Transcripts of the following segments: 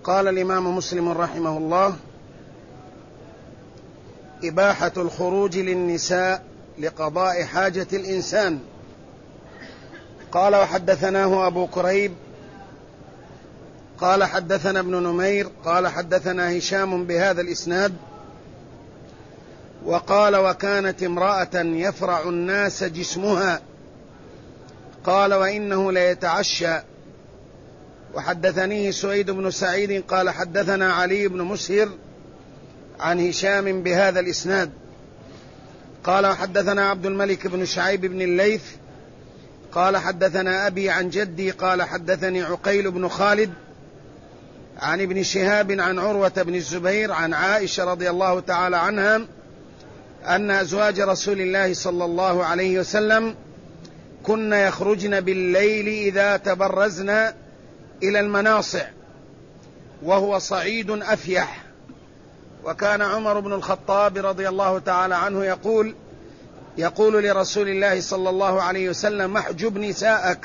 قال الإمام مسلم رحمه الله: إباحة الخروج للنساء لقضاء حاجة الإنسان. قال: وحدثناه أبو كريب قال حدثنا ابن نمير قال حدثنا هشام بهذا الإسناد، وقال: وكانت امرأة يفرع الناس جسمها، قال: وإنه ليتعشى. وحدثنيه سويد بن سعيد قال حدثنا علي بن مسهر عن هشام بهذا الإسناد، قال: وحدثنا عبد الملك بن شعيب بن الليث قال حدثنا أبي عن جدي قال حدثني عقيل بن خالد عن ابن شهاب عن عروة بن الزبير عن عائشة رضي الله تعالى عنها أن أزواج رسول الله صلى الله عليه وسلم كن يخرجن بالليل إذا تبرزن إلى المناصع وهو صعيد أفيح. وكان عمر بن الخطاب رضي الله تعالى عنه يقول لرسول الله صلى الله عليه وسلم: احجب نساءك،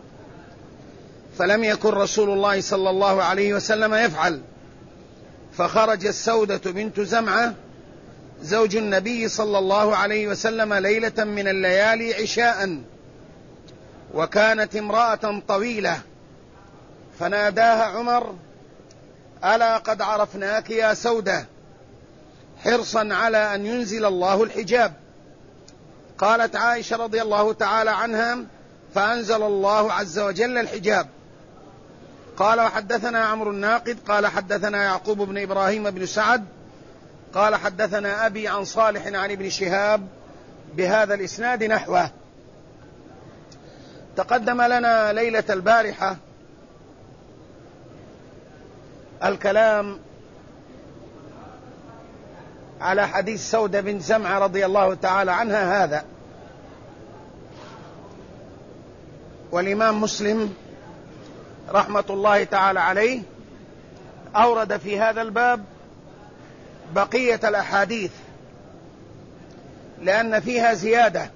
فلم يكن رسول الله صلى الله عليه وسلم يفعل. فخرجت سودة بنت زمعة زوج النبي صلى الله عليه وسلم ليلة من الليالي عشاء، وكانت امرأة طويلة، فناداها عمر: ألا قد عرفناك يا سودة، حرصا على أن ينزل الله الحجاب. قالت عائشة رضي الله تعالى عنها: فأنزل الله عز وجل الحجاب. قال: وحدثنا عمرو الناقد قال حدثنا يعقوب بن إبراهيم بن سعد قال حدثنا أبي عن صالح عن ابن شهاب بهذا الإسناد نحوه. تقدم لنا ليلة البارحة الكلام على حديث سودة بن زمعة رضي الله تعالى عنها هذا، والإمام مسلم رحمة الله تعالى عليه أورد في هذا الباب بقية الأحاديث لأن فيها زيادة،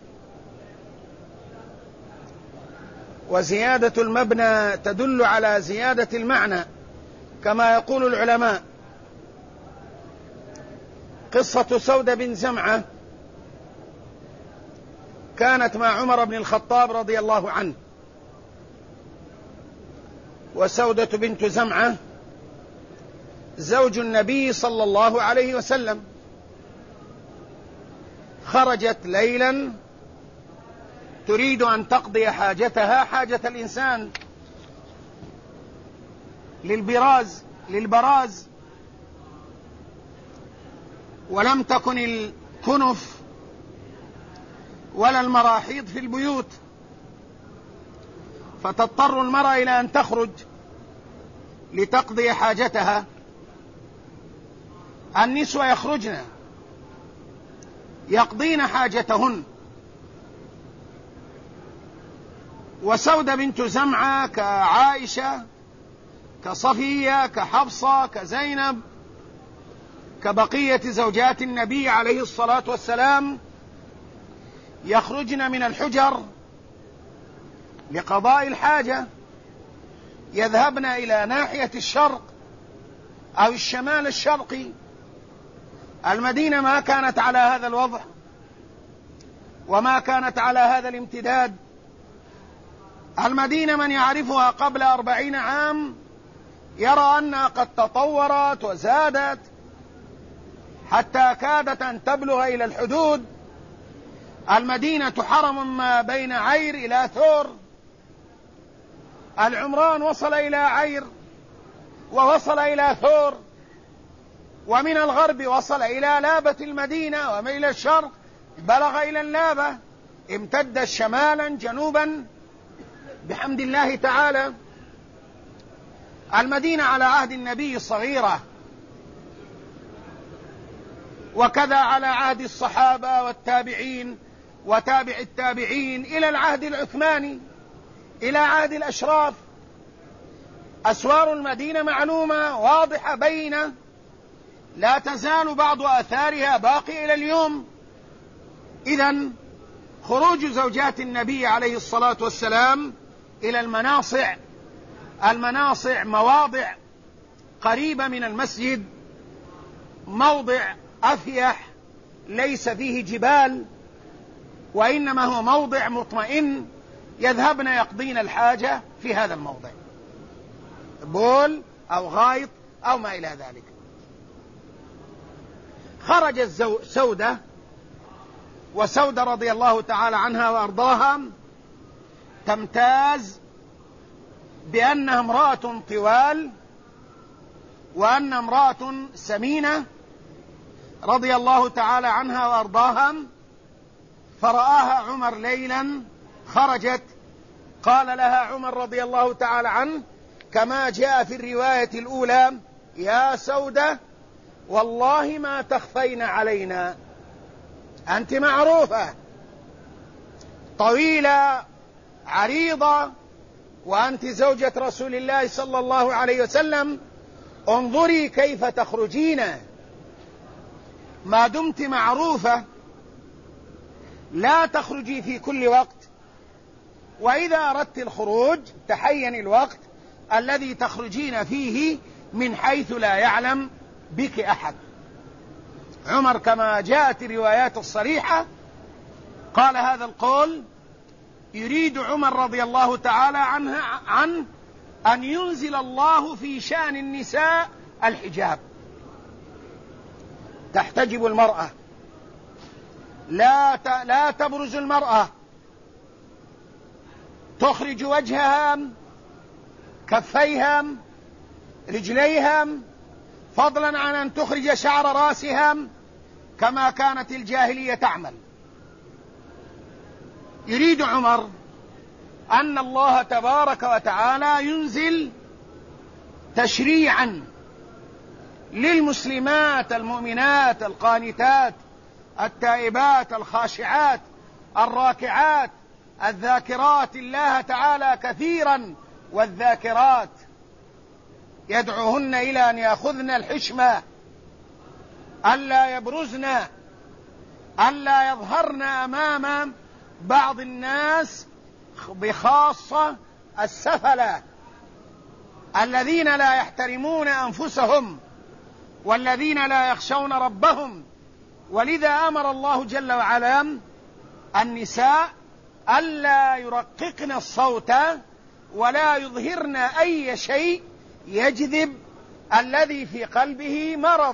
وزيادة المبنى تدل على زيادة المعنى كما يقول العلماء. قصة سودة بن زمعة كانت مع عمر بن الخطاب رضي الله عنه، وسودة بنت زمعة زوج النبي صلى الله عليه وسلم. خرجت ليلا تريد أن تقضي حاجتها، حاجة الإنسان للبراز، ولم تكن الكنف ولا المراحيض في البيوت، فتضطر المرأة إلى أن تخرج لتقضي حاجتها. النسوة يخرجن يقضين حاجتهن، وسودة بنت زمعة كعائشة كصفية كحفصة كزينب كبقية زوجات النبي عليه الصلاة والسلام يخرجن من الحجر لقضاء الحاجة، يذهبن إلى ناحية الشرق أو الشمال الشرقي. المدينة ما كانت على هذا الوضع وما كانت على هذا الامتداد. المدينة من يعرفها قبل 40 عام يرى أنها قد تطورت وزادت حتى كادت أن تبلغ إلى الحدود. المدينة حرم ما بين عير إلى ثور، العمران وصل إلى عير ووصل إلى ثور، ومن الغرب وصل إلى لابة المدينة، ومن إلى الشرق بلغ إلى اللابة، امتد شمالا جنوبا بحمد الله تعالى. المدينة على عهد النبي صغيرة، وكذا على عهد الصحابة والتابعين وتابع التابعين إلى العهد العثماني إلى عهد الأشراف. أسوار المدينة معلومة واضحة بينة، لا تزال بعض آثارها باقي إلى اليوم. إذن خروج زوجات النبي عليه الصلاة والسلام إلى المناصع، المناصع مواضع قريبة من المسجد، موضع أفيح ليس فيه جبال، وإنما هو موضع مطمئن يذهبن يقضين الحاجة في هذا الموضع، بول أو غائط أو ما إلى ذلك. خرجت سودة، وسودة رضي الله تعالى عنها وأرضاها تمتاز بأنها امرأة طوال، وأن امرأة سمينة رضي الله تعالى عنها وأرضاها. فرآها عمر ليلا خرجت، قال لها عمر رضي الله تعالى عنه كما جاء في الرواية الأولى: يا سودة والله ما تخفين علينا، أنت معروفة طويلة عريضة، وأنت زوجة رسول الله صلى الله عليه وسلم، انظري كيف تخرجين، ما دمت معروفة لا تخرجي في كل وقت، وإذا أردت الخروج تحين الوقت الذي تخرجين فيه من حيث لا يعلم بك أحد. عمر كما جاءت الروايات الصريحة قال هذا القول يريد عمر رضي الله تعالى عنه أن ينزل الله في شأن النساء الحجاب، تحتجب المرأة، لا تبرز المرأة، تخرج وجهها، كفيها، رجليها، فضلا عن أن تخرج شعر رأسها كما كانت الجاهلية تعمل. يريد عمر أن الله تبارك وتعالى ينزل تشريعا للمسلمات المؤمنات القانتات التائبات الخاشعات الراكعات الذاكرات الله تعالى كثيرا والذاكرات، يدعوهن إلى أن يأخذن الحشمة، ألا يبرزن، ألا يظهرن أمام بعض الناس، بخاصة السفلة الذين لا يحترمون أنفسهم والذين لا يخشون ربهم. ولذا أمر الله جل وعلا النساء ألا يرققن الصوت ولا يظهرن أي شيء يجذب الذي في قلبه مرض،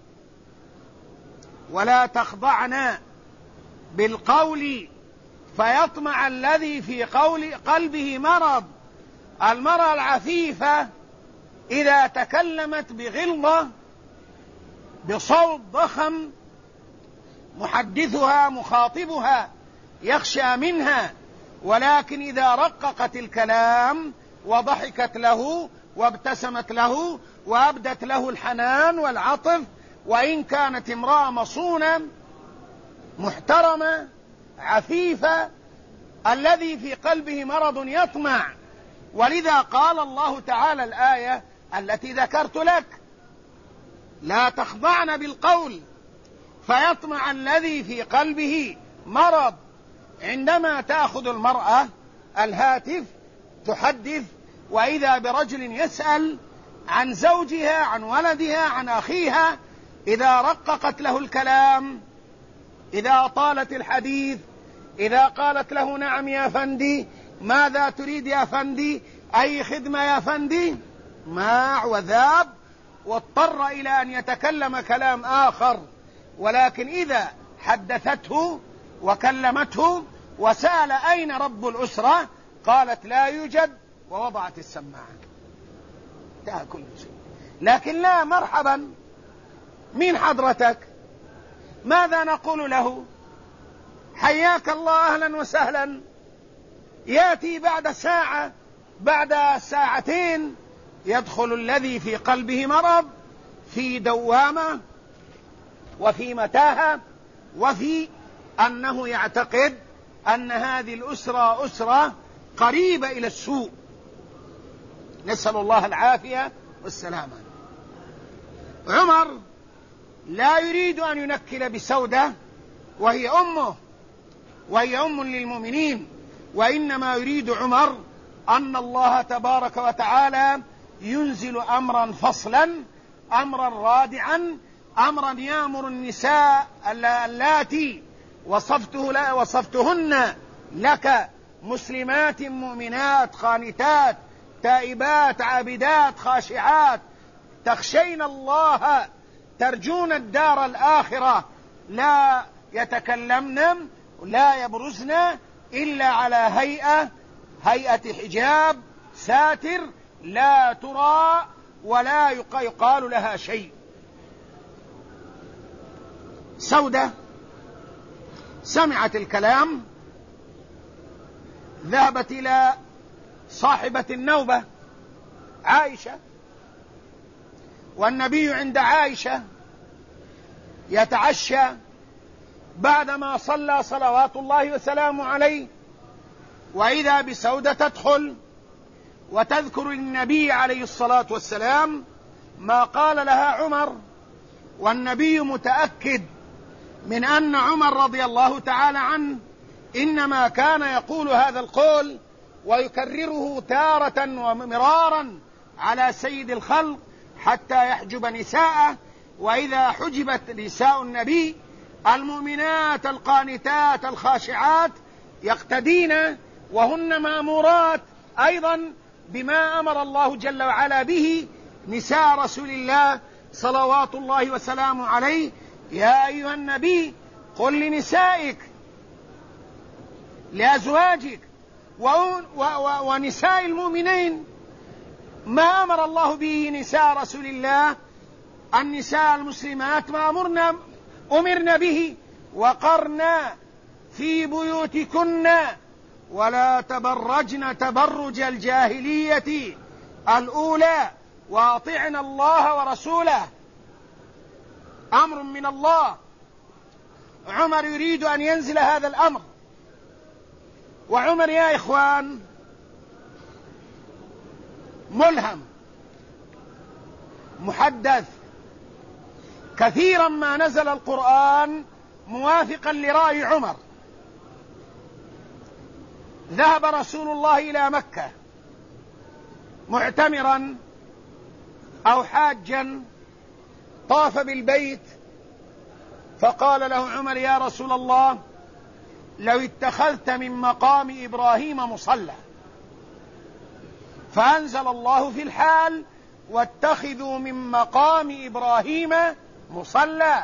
ولا تخضعن بالقول فيطمع الذي في قلبه مرض. المرأة العفيفة إذا تكلمت بغلظة بصوت ضخم محدثها مخاطبها يخشى منها، ولكن إذا رققت الكلام وضحكت له وابتسمت له وأبدت له الحنان والعطف، وإن كانت امرأة مصونة محترمة عفيفة، الذي في قلبه مرض يطمع. ولذا قال الله تعالى الآية التي ذكرت لك: لا تخضعن بالقول فيطمع الذي في قلبه مرض. عندما تأخذ المرأة الهاتف تحدث، وإذا برجل يسأل عن زوجها، عن ولدها، عن أخيها، إذا رققت له الكلام، إذا أطالت الحديث، إذا قالت له نعم يا فندي، ماذا تريد يا فندي، أي خدمة يا فندي، ماع وذاب، واضطر إلى أن يتكلم كلام آخر. ولكن إذا حدثته وكلمته وسأل أين رب الأسرة قالت لا يوجد، ووضعت السماعة، انتهى كل شيء. لكن لا، مرحبا، من حضرتك، ماذا نقول له، حياك الله أهلا وسهلا، يأتي بعد ساعة، بعد ساعتين يدخل الذي في قلبه مرض في دوامة وفي متاهة، وفي أنه يعتقد أن هذه الأسرة أسرة قريبة إلى السوء، نسأل الله العافية والسلامة. عمر لا يريد أن ينكل بسودة وهي أمه، وهي أم للمؤمنين، وإنما يريد عمر أن الله تبارك وتعالى ينزل أمرا فصلا، أمرا رادعا، أمرا يأمر النساء اللاتي وصفتهن لك مسلمات مؤمنات خانتات تائبات عابدات خاشعات تخشين الله ترجون الدار الآخرة، لا يتكلمن لا يبرزن إلا على هيئة حجاب ساتر لا ترى ولا يقال لها شيء. سودة سمعت الكلام، ذهبت إلى صاحبة النوبة عائشة، والنبي عند عائشة يتعشى بعدما صلى صلوات الله وسلامه عليه، وإذا بسودة تدخل وتذكر للنبي عليه الصلاة والسلام ما قال لها عمر، والنبي متأكد من أن عمر رضي الله تعالى عنه إنما كان يقول هذا القول ويكرره تارة ومرارا على سيد الخلق حتى يحجب نساءه، وإذا حجبت نساء النبي المؤمنات القانتات الخاشعات يقتدين وهن مأمورات أيضا بما أمر الله جل وعلا به نساء رسول الله صلوات الله وسلامه عليه: يا أيها النبي قل لنسائك لأزواجك ونساء المؤمنين ما أمر الله به نساء رسول الله، النساء المسلمات ما أمرنا به: وقرنا في بيوتكن ولا تبرجن تبرج الجاهلية الأولى وأطعنا الله ورسوله. أمر من الله، عمر يريد أن ينزل هذا الأمر، وعمر يا إخوان ملهم محدث، كثيرا ما نزل القرآن موافقا لرأي عمر. ذهب رسول الله إلى مكة معتمرا أو حاجا، طاف بالبيت، فقال له عمر: يا رسول الله، لو اتخذت من مقام إبراهيم مصلى، فأنزل الله في الحال: واتخذوا من مقام إبراهيم مصلى.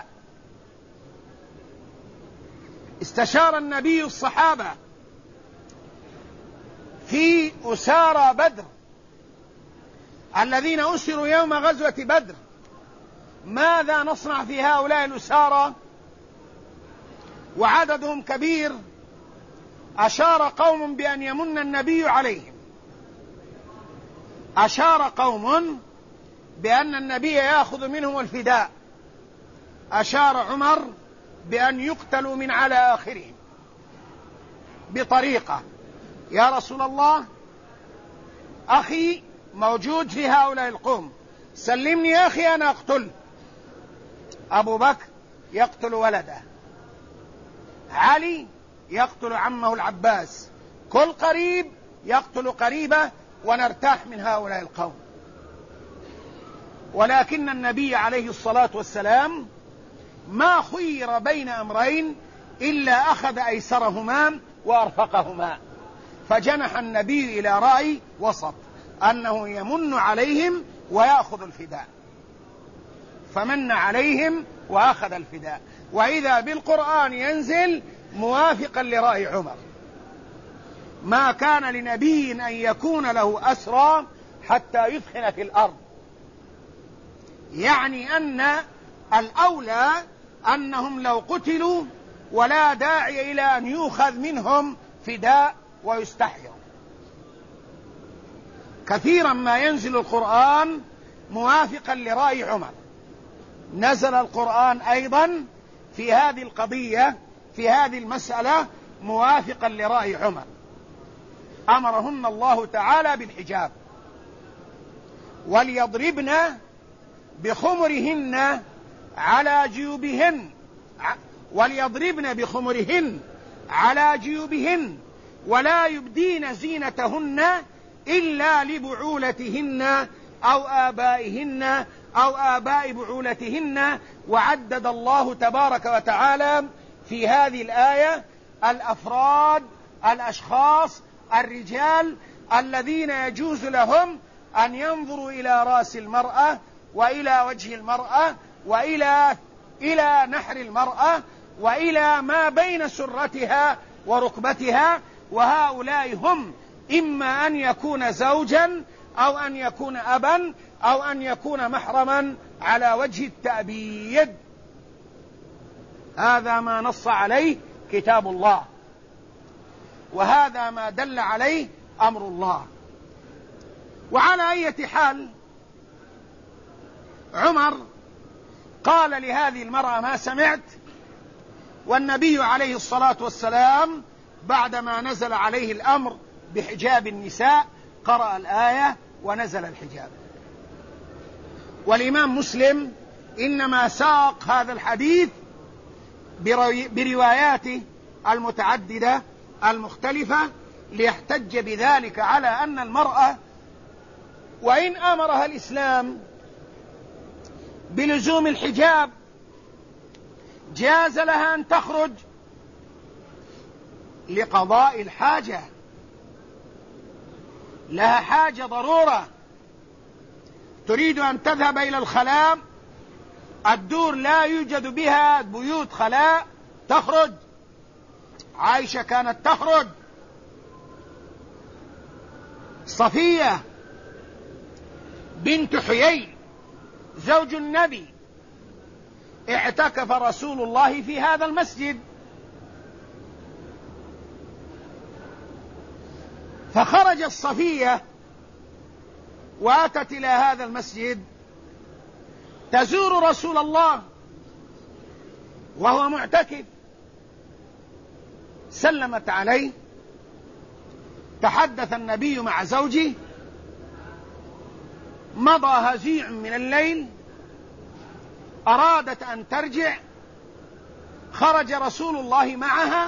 استشار النبي الصحابة في أسارى بدر الذين أسروا يوم غزوة بدر: ماذا نصنع في هؤلاء الأسارى وعددهم كبير؟ أشار قوم بأن يمن النبي عليهم، أشار قوم بأن النبي يأخذ منهم الفداء، أشار عمر بأن يقتلوا من على آخرهم بطريقة: يا رسول الله، أخي موجود في هؤلاء القوم، سلمني أخي أنا أقتل. أبو بكر يقتل ولده، علي يقتل عمه العباس، كل قريب يقتل قريبه، ونرتاح من هؤلاء القوم. ولكن النبي عليه الصلاة والسلام ما خير بين أمرين إلا أخذ أيسرهما وأرفقهما، فجنح النبي إلى رأي وسط أنه يمن عليهم ويأخذ الفداء، فمن عليهم وأخذ الفداء، وإذا بالقرآن ينزل موافقا لرأي عمر: ما كان لنبي أن يكون له أسرى حتى يثخن في الأرض، يعني أن الأولى أنهم لو قتلوا ولا داعي إلى أن يؤخذ منهم فداء ويستحيوا. كثيرا ما ينزل القرآن موافقا لرأي عمر. نزل القرآن أيضا في هذه القضية، في هذه المسألة، موافقا لرأي عمر. أمرهن الله تعالى بالحجاب: وليضربن بخمرهن على جيوبهن، وليضربن بخمرهن على جيوبهن ولا يبدين زينتهن إلا لبعولتهن أو آبائهن أو آباء بعولتهن. وعدد الله تبارك وتعالى في هذه الآية الأفراد، الأشخاص، الرجال الذين يجوز لهم أن ينظروا إلى رأس المرأة وإلى وجه المرأة وإلى نحر المرأة وإلى ما بين سرتها وركبتها. وهؤلاء هم إما أن يكون زوجا أو أن يكون أبا أو أن يكون محرما على وجه التأبيد. هذا ما نص عليه كتاب الله، وهذا ما دل عليه أمر الله. وعلى أي حال عمر قال لهذه المرأة ما سمعت، والنبي عليه الصلاة والسلام بعدما نزل عليه الأمر بحجاب النساء قرأ الآية ونزل الحجاب. والإمام مسلم إنما ساق هذا الحديث برواياته المتعددة المختلفة ليحتج بذلك على أن المرأة وإن أمرها الإسلام بلزوم الحجاب جاز لها أن تخرج لقضاء الحاجة، لها حاجة ضرورة، تريد أن تذهب إلى الخلاء، الدور لا يوجد بها بيوت خلاء، تخرج. عائشة كانت تخرج، صفية بنت حيي زوج النبي اعتكف رسول الله في هذا المسجد، فخرجت صفية واتت إلى هذا المسجد تزور رسول الله وهو معتكف، سلمت عليه، تحدث النبي مع زوجه، مضى هزيع من الليل، أرادت أن ترجع، خرج رسول الله معها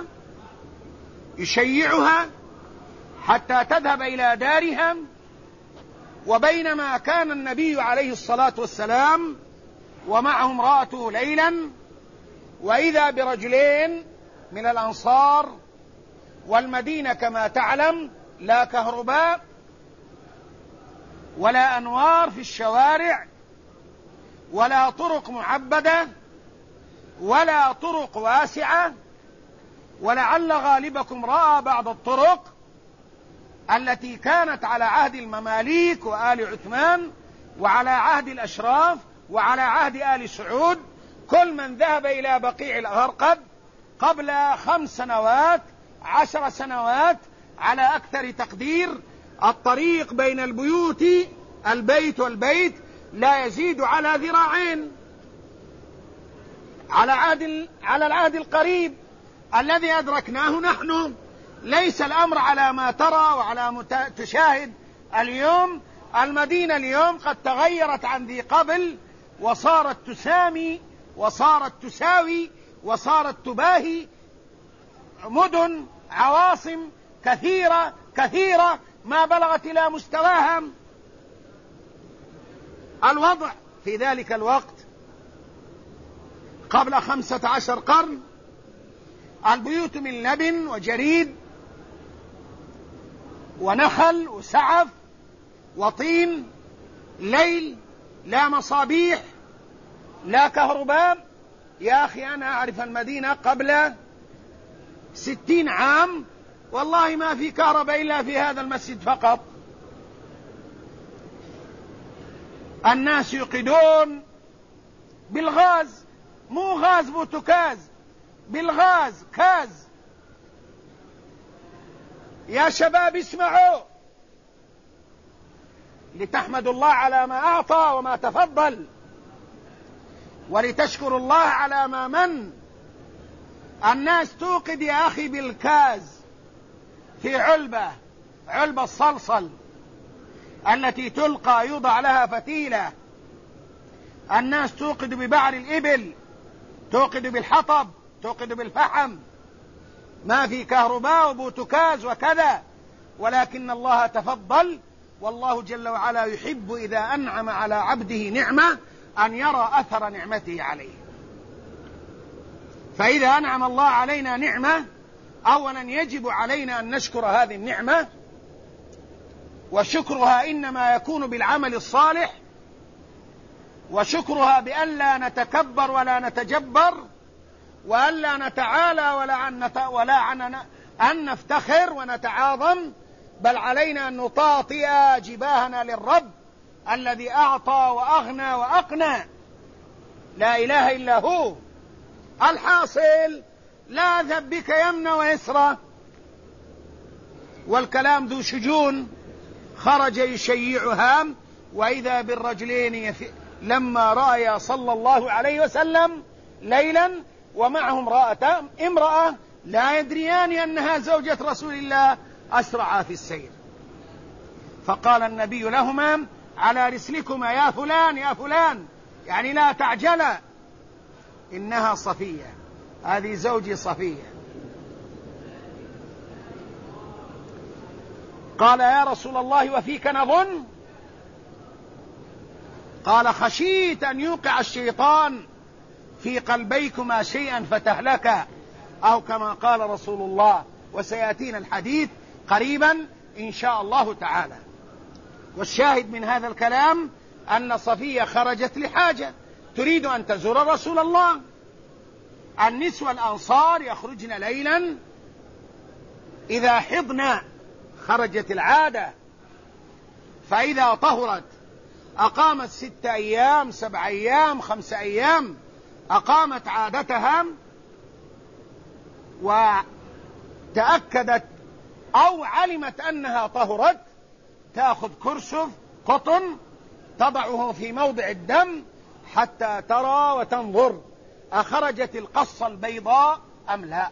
يشيعها حتى تذهب إلى دارها. وبينما كان النبي عليه الصلاة والسلام ومعه امرأته ليلا، وإذا برجلين من الأنصار، والمدينة كما تعلم لا كهرباء ولا أنوار في الشوارع ولا طرق معبدة ولا طرق واسعة، ولعل غالبكم رأى بعض الطرق التي كانت على عهد المماليك وآل عثمان وعلى عهد الأشراف وعلى عهد آل سعود. كل من ذهب إلى بقيع الغرقد قبل 5 سنوات 10 سنوات على أكثر تقدير، الطريق بين البيت والبيت لا يزيد على ذراعين على العهد القريب الذي أدركناه نحن. ليس الأمر على ما ترى وعلى ما تشاهد اليوم. المدينة اليوم قد تغيرت عن ذي قبل، وصارت تسامي وصارت تساوي وصارت تباهي مدن عواصم كثيرة ما بلغت إلى مستواها. الوضع في ذلك الوقت قبل 15 قرن البيوت من لبن وجريد ونخل وسعف وطين، ليل، لا مصابيح لا كهرباء. يا أخي أنا أعرف المدينة قبل 60 عام والله ما في كهرباء إلا في هذا المسجد فقط. الناس يوقدون بالغاز، مو غاز بوتوكاز، بالغاز كاز. يا شباب اسمعوا، لتحمدوا الله على ما أعطى وما تفضل، ولتشكروا الله على ما من. الناس توقد يا أخي بالكاز في علبة الصلصل التي تلقى يوضع لها فتيلة. الناس توقد ببعر الإبل، توقد بالحطب، توقد بالفحم، ما في كهرباء وبوتوكاز وكذا. ولكن الله تفضل والله جل وعلا يحب إذا أنعم على عبده نعمة أن يرى أثر نعمته عليه. فإذا أنعم الله علينا نعمة أولا يجب علينا أن نشكر هذه النعمة، وشكرها إنما يكون بالعمل الصالح، وشكرها بأن لا نتكبر ولا نتجبر، وأن لا نتعالى ولا أن نفتخر ونتعاظم، بل علينا أن نطاطئ جباهنا للرب الذي أعطى وأغنى وأقنى، لا إله إلا هو. الحاصل لا ذبك يمنى ويسرى، والكلام ذو شجون خرج يشيعها، وإذا بالرجلين لما رأي صلى الله عليه وسلم ليلا ومعهم امرأة لا يدريان أنها زوجة رسول الله أسرعا في السير، فقال النبي لهما: على رسلكما يا فلان يا فلان، يعني لا تعجلا، إنها صفية، هذه زوجي صفية. قال: يا رسول الله وفيك نظن؟ قال: خشيت أن يوقع الشيطان في قلبيكما شيئا فتهلكا، أو كما قال رسول الله، وسيأتينا الحديث قريبا إن شاء الله تعالى. والشاهد من هذا الكلام أن صفية خرجت لحاجة، تريد أن تزور رسول الله. النسوة الأنصار يخرجن ليلا إذا حضن، خرجت العادة، فإذا طهرت أقامت 6 أيام 7 أيام 5 أيام، أقامت عادتها وتأكدت أو علمت أنها طهرت، تأخذ كرسف قطن تضعه في موضع الدم حتى ترى وتنظر أخرجت القصة البيضاء أم لا.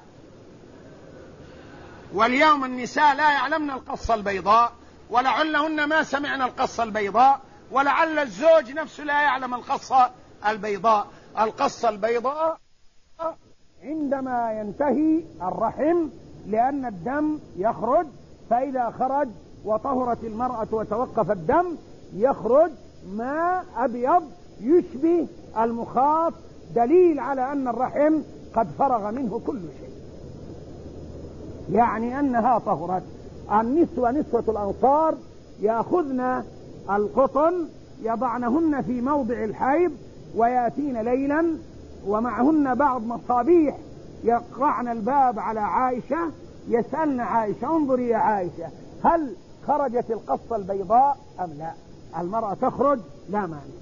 واليوم النساء لا يعلمن القصة البيضاء، ولعلهن ما سمعن القصة البيضاء، ولعل الزوج نفسه لا يعلم القصة البيضاء. القصة البيضاء عندما ينتهي الرحم، لأن الدم يخرج، فإذا خرج وطهرت المرأة وتوقف الدم يخرج ماء أبيض يشبه المخاط، دليل على أن الرحم قد فرغ منه كل شيء، يعني أنها طهرت. النسوة نسوة الأنصار يأخذن القطن يضعنهن في موضع الحيض، ويأتين ليلا ومعهن بعض مصابيح، يقرعن الباب على عائشة، يسألن عائشة: انظري يا عائشة، هل خرجت القصة البيضاء أم لا؟ المرأة تخرج لا مانع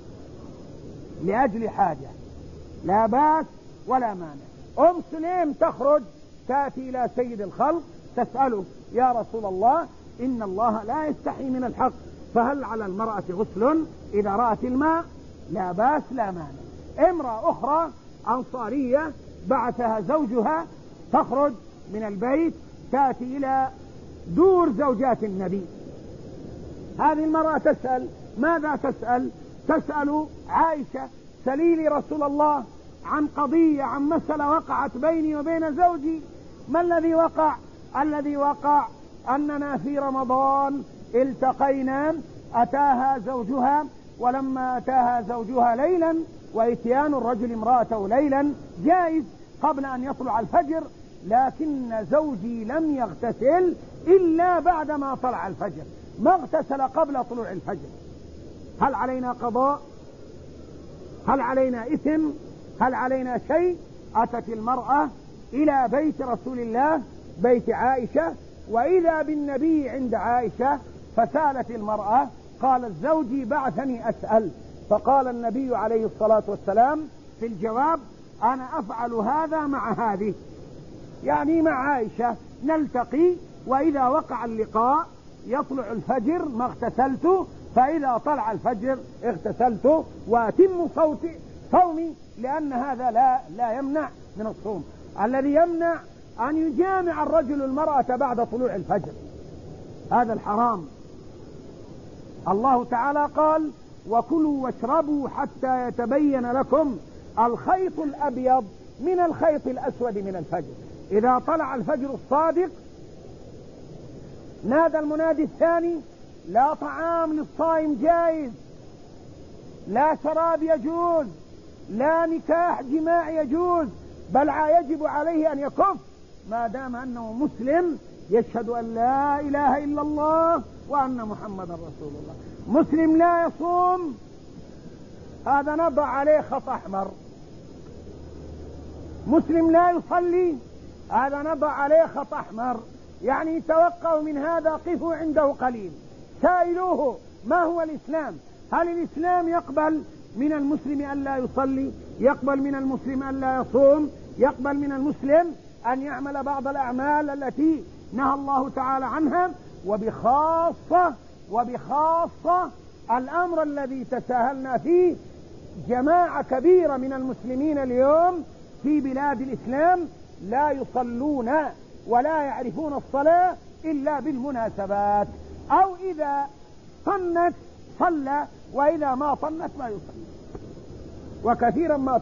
لأجل حاجة، لا بأس ولا مانع. سليم تخرج تأتي إلى سيد الخلق تسأله: يا رسول الله، إن الله لا يستحي من الحق، فهل على المرأة غسل إذا رأت الماء؟ لا بأس لا مانع. امرأة أخرى أنصارية بعثها زوجها تخرج من البيت تأتي إلى دور زوجات النبي. هذه المرأة تسأل، ماذا تسأل؟ تسأل عائشة: سلي لي رسول الله عن قضية، عن مسألة وقعت بيني وبين زوجي. ما الذي وقع؟ الذي وقع أننا في رمضان التقينا، أتاها زوجها، ولما أتاها زوجها ليلا، وإتيان الرجل امرأته ليلا جائز قبل أن يطلع الفجر، لكن زوجي لم يغتسل إلا بعدما طلع الفجر، ما اغتسل قبل طلوع الفجر. هل علينا قضاء؟ هل علينا إثم؟ هل علينا شيء؟ أتت المرأة إلى بيت رسول الله، بيت عائشة، وإذا بالنبي عند عائشة، فسألت المرأة، قالت: زوجي بعثني أسأل. فقال النبي عليه الصلاة والسلام في الجواب: أنا أفعل هذا مع هذه، يعني مع عائشة نلتقي، وإذا وقع اللقاء يطلع الفجر ما اغتسلت، فإذا طلع الفجر اغتسلت، وأتم صومي، لأن هذا لا يمنع من الصوم. الذي يمنع أن يجامع الرجل المرأة بعد طلوع الفجر، هذا الحرام. الله تعالى قال: وكلوا واشربوا حتى يتبين لكم الخيط الأبيض من الخيط الأسود من الفجر. إذا طلع الفجر الصادق نادى المنادي الثاني: لا طعام للصائم جائز، لا شراب يجوز، لا نكاح جماع يجوز، بل يجب عليه أن يكف ما دام أنه مسلم يشهد أن لا إله إلا الله وأن محمد رسول الله. مسلم لا يصوم هذا نضع عليه خط أحمر. مسلم لا يصلي هذا نضع عليه خط أحمر. يعني توقعوا من هذا، قفوا عنده قليل، سائلوه ما هو الإسلام؟ هل الإسلام يقبل من المسلم أن لا يصلي؟ يقبل من المسلم أن لا يصوم؟ يقبل من المسلم أن يعمل بعض الأعمال التي نهى الله تعالى عنها؟ وبخاصة الأمر الذي تساهلنا فيه، جماعة كبيرة من المسلمين اليوم في بلاد الإسلام لا يصلون ولا يعرفون الصلاة إلا بالمناسبات، أو إذا طنت صلى وإذا ما طنت ما يصلي، وكثيرا ما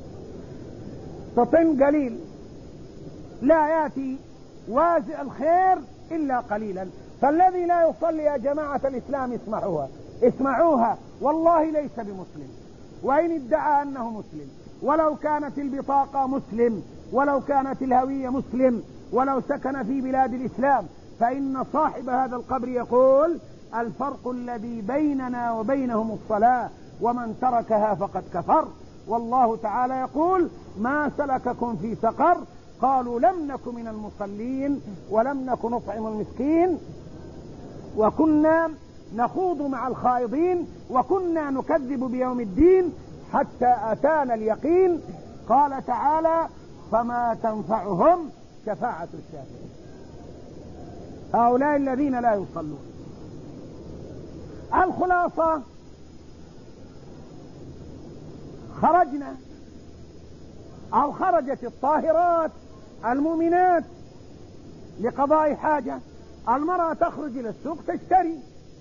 تطن قليل، لا يأتي وازع الخير إلا قليلا. فالذي لا يصلي يا جماعة الإسلام اسمعوها والله ليس بمسلم، وإن ادعى أنه مسلم، ولو كانت البطاقة مسلم، ولو كانت الهوية مسلم، ولو سكن في بلاد الإسلام، فإن صاحب هذا القبر يقول: الفرق الذي بيننا وبينهم الصلاة، ومن تركها فقد كفر. والله تعالى يقول: ما سلككم في سقر؟ قالوا لم نك من المصلين ولم نك نطعم المسكين وكنا نخوض مع الخائضين وكنا نكذب بيوم الدين حتى أتانا اليقين. قال تعالى: فما تنفعهم شفاعة الشافعين. هؤلاء الذين لا يصلون. الخلاصة: خرجنا أو خرجت الطاهرات المؤمنات لقضاء حاجة. المرأة تخرج إلى السوق تشتري،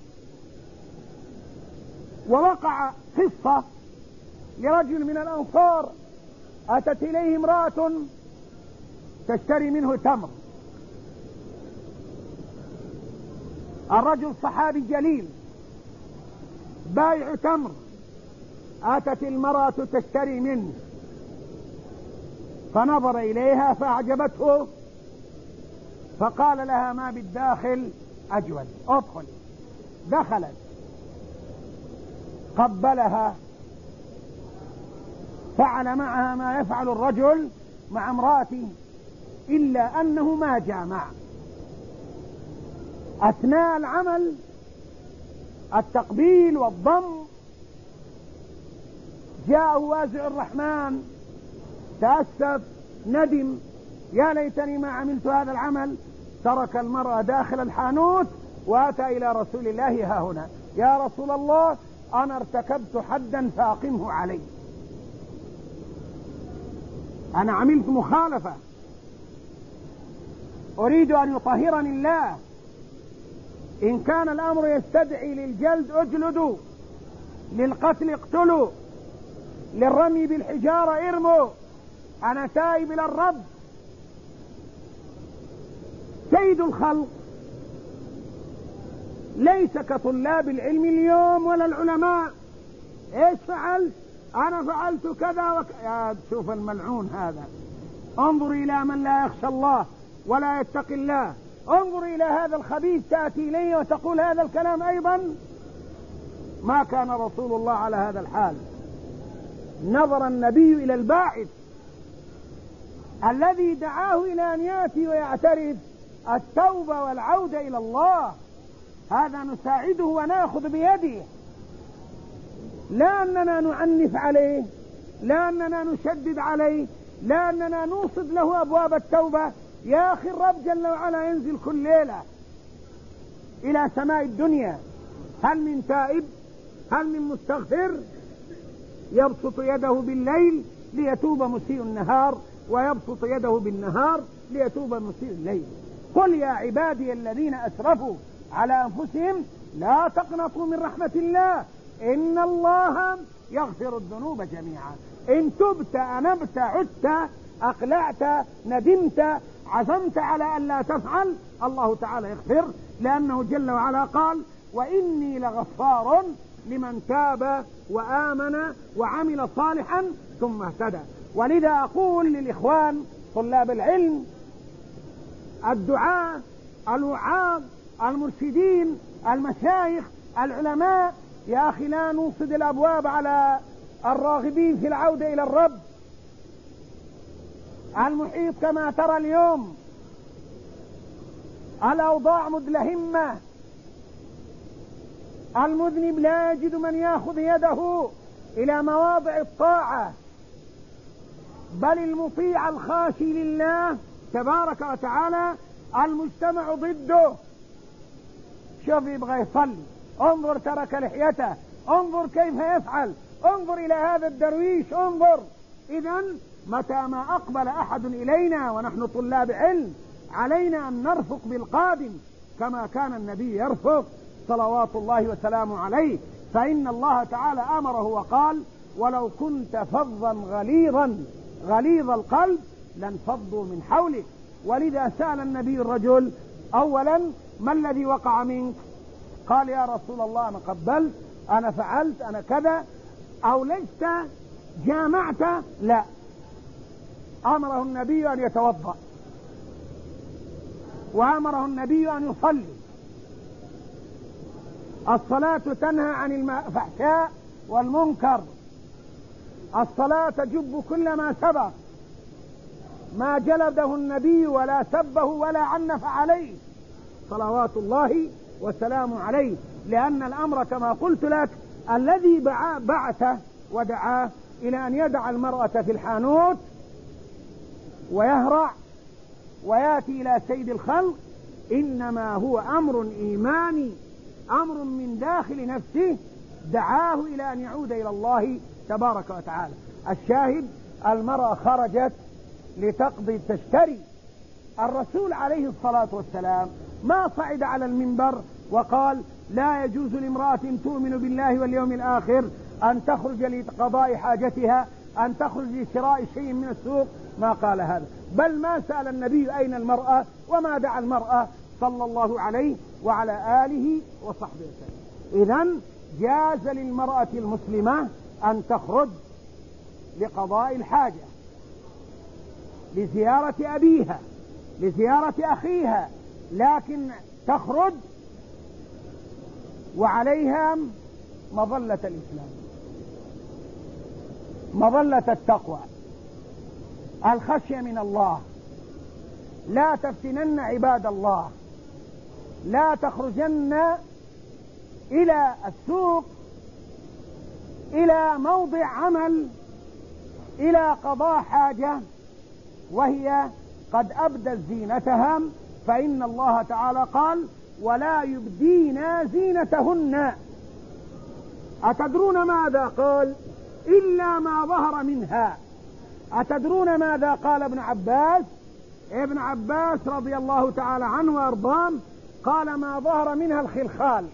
ووقع قصة لرجل من الأنصار أتت إليه امرأة تشتري منه تمر. الرجل صحابي جليل بايع تمر، أتت المرأة تشتري منه، فنظر إليها فأعجبته، فقال لها: ما بالداخل أجود، ادخل. دخلت، قبلها، فعل معها ما يفعل الرجل مع امرأته، إلا أنه ما جامع. أثناء العمل التقبيل والضم جاءه وازع الرحمن، تأسف، ندم: يا ليتني ما عملت هذا العمل. ترك المرأة داخل الحانوت وأتى إلى رسول الله: ها هنا يا رسول الله، أنا ارتكبت حدا فأقمه علي، أنا عملت مخالفة، أريد أن يطهرني الله، إن كان الأمر يستدعي للجلد اجلدوا، للقتل اقتلوا، للرمي بالحجارة ارموا، أنا تائب إلى الرب. سيد الخلق ليس كطلاب العلم اليوم ولا العلماء: ايش فعلت؟ انا فعلت كذا يا شوف الملعون هذا. انظر الى من لا يخشى الله ولا يتقي الله. انظر الى هذا الخبيث تأتي اليه وتقول هذا الكلام ايضا. ما كان رسول الله على هذا الحال. نظر النبي الى الباعث الذي دعاه الى ان ياتي ويعترف التوبة والعودة الى الله. هذا نساعده ونأخذ بيده، لا أننا نعنف عليه، لا أننا نشدد عليه، لا أننا نوصد له أبواب التوبة. يا أخي الرب جل وعلا ينزل كل ليلة إلى سماء الدنيا: هل من تائب؟ هل من مستغفر؟ يبسط يده بالليل ليتوب مسيء النهار، ويبسط يده بالنهار ليتوب مسيء الليل. قل يا عبادي الذين أسرفوا على أنفسهم لا تقنطوا من رحمة الله إن الله يغفر الذنوب جميعا. إن تبت، أنبت، عدت، أقلعت، ندمت، عزمت على أن لا تفعل، الله تعالى يغفر، لأنه جل وعلا قال: وإني لغفار لمن تاب وآمن وعمل صالحا ثم اهتدى. ولذا أقول للإخوان طلاب العلم الدعاة الوعاظ المرشدين المشايخ العلماء، يا أخي لا نوصد الأبواب على الراغبين في العودة إلى الرب. المحيط كما ترى اليوم الأوضاع مدلهمة، المذنب لا يجد من يأخذ يده إلى مواضع الطاعة، بل المطيع الخاشي لله تبارك وتعالى المجتمع ضده. شوف يبغى يصلي، انظر ترك لحيته، انظر كيف يفعل، انظر إلى هذا الدرويش، انظر. إذن متى ما أقبل أحد إلينا ونحن طلاب علم علينا أن نرفق بالقادم كما كان النبي يرفق صلوات الله وسلامه عليه، فإن الله تعالى أمره وقال: ولو كنت فظا غليظ القلب لانفضوا من حولك. ولذا سأل النبي الرجل أولا: ما الذي وقع منك؟ قال: يا رسول الله أنا قبلت، أنا فعلت، أنا كذا. أو لست جامعت؟ لا. أمره النبي أن يتوضأ، وأمره النبي أن يصلي. الصلاة تنهى عن الفحشاء والمنكر، الصلاة تجب كل ما سبق، ما جلده النبي ولا سبه ولا عنف عليه صلوات الله وسلامه عليه، لأن الأمر كما قلت لك الذي بعث ودعاه إلى أن يدع المرأة في الحانوت ويهرع ويأتي إلى سيد الخلق إنما هو أمر إيماني، أمر من داخل نفسه دعاه إلى أن يعود إلى الله تبارك وتعالى. الشاهد: المرأة خرجت لتقضي تشتري. الرسول عليه الصلاة والسلام ما صعد على المنبر وقال: لا يجوز لامرأة تؤمن بالله واليوم الآخر أن تخرج لقضاء حاجتها، أن تخرج لشراء شيء من السوق. ما قال هذا، بل ما سأل النبي أين المرأة وما دعا المرأة صلى الله عليه وعلى آله وصحبه وسلم. إذن جاز للمرأة المسلمة أن تخرج لقضاء الحاجة، لزيارة أبيها، لزيارة أخيها، لكن تخرج وعليها مظلة الإسلام، مظلة التقوى، الخشية من الله. لا تفتنن عباد الله، لا تخرجن إلى السوق، إلى موضع عمل، إلى قضاء حاجة وهي قد أبدت زينتها، فإن الله تعالى قال: ولا يبدين زينتهن. أتدرون ماذا قال؟ إلا ما ظهر منها. أتدرون ماذا قال ابن عباس؟ ابن عباس رضي الله تعالى عنه وأرضاه قال: ما ظهر منها الخلخال،